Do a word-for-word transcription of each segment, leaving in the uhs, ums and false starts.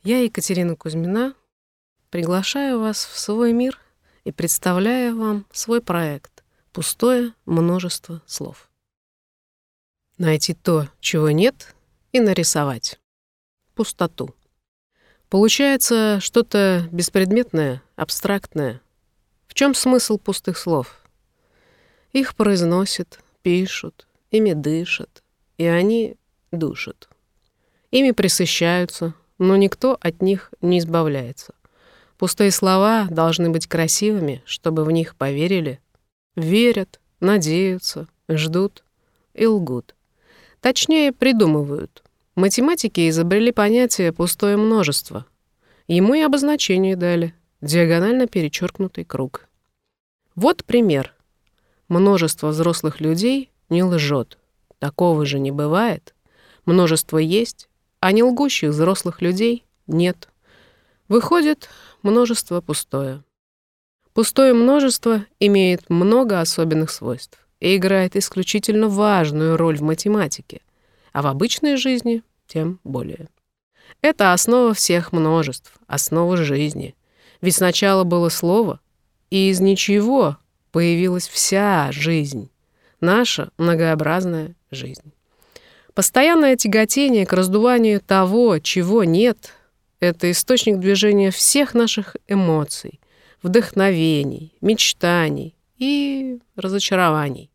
Я, Екатерина Кузьмина, приглашаю вас в свой мир и представляю вам свой проект «Пустое множество слов». Найти то, чего нет, и нарисовать. Пустоту. Получается что-то беспредметное, абстрактное. В чем смысл пустых слов? Их произносят, пишут, ими дышат, и они душат. Ими пресыщаются, но никто от них не избавляется. Пустые слова должны быть красивыми, чтобы в них поверили, верят, надеются, ждут и лгут. Точнее, придумывают. Математики изобрели понятие «пустое множество». Ему и обозначение дали — диагонально перечеркнутый круг. Вот пример. Множество взрослых людей не лжет. Такого же не бывает. Множество есть, а не лгущих взрослых людей нет. Выходит, множество пустое. Пустое множество имеет много особенных свойств и играет исключительно важную роль в математике, а в обычной жизни тем более. Это основа всех множеств, основа жизни. Ведь сначала было слово, и из ничего появилась вся жизнь, наша многообразная жизнь. Постоянное тяготение к раздуванию того, чего нет, это источник движения всех наших эмоций, вдохновений, мечтаний и разочарований.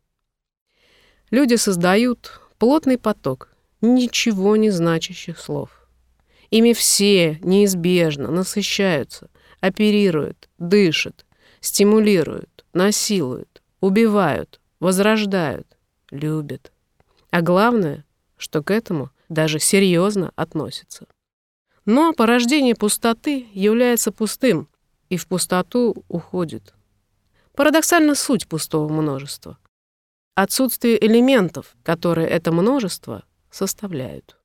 Люди создают плотный поток ничего не значащих слов. Ими все неизбежно насыщаются, оперируют, дышат, стимулируют, насилуют, убивают, возрождают, любят. А главное, что к этому даже серьезно относятся. Но порождение пустоты является пустым и в пустоту уходит. Парадоксальна суть пустого множества. Отсутствие элементов, которые это множество составляют.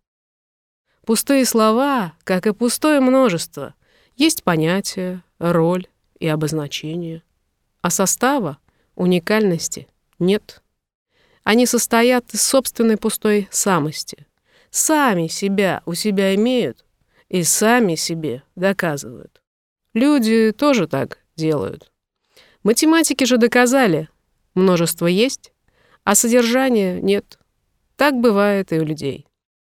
Пустые слова, как и пустое множество, есть понятие, роль и обозначение. А состава, уникальности нет. Они состоят из собственной пустой самости. Сами себя у себя имеют и сами себе доказывают. Люди тоже так делают. Математики же доказали, множество есть, а содержания нет. Так бывает и у людей.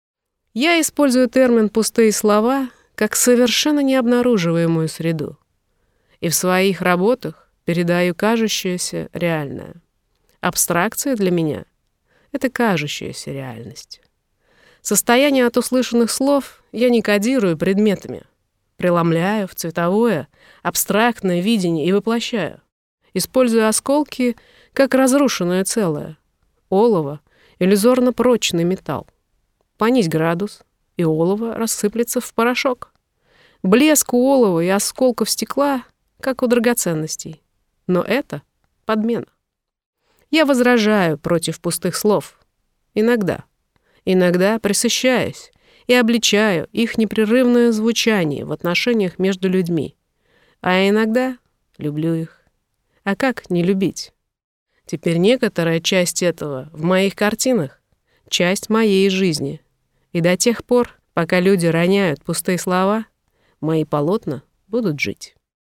Я использую термин «пустые слова» как совершенно необнаруживаемую среду. И в своих работах передаю кажущееся реальное. Абстракция для меня — это кажущаяся реальность. Состояние от услышанных слов я не кодирую предметами, преломляю в цветовое, абстрактное видение и воплощаю. Используя осколки как разрушенное целое. Олово — иллюзорно-прочный металл. Понизь градус, и олово рассыплется в порошок. Блеск у олова и осколков стекла, как у драгоценностей. Но это подмена. Я возражаю против пустых слов. Иногда. Иногда пресыщаюсь и обличаю их непрерывное звучание в отношениях между людьми. А иногда люблю их. А как не любить? Теперь некоторая часть этого в моих картинах — часть моей жизни. И до тех пор, пока люди роняют пустые слова, мои полотна будут жить.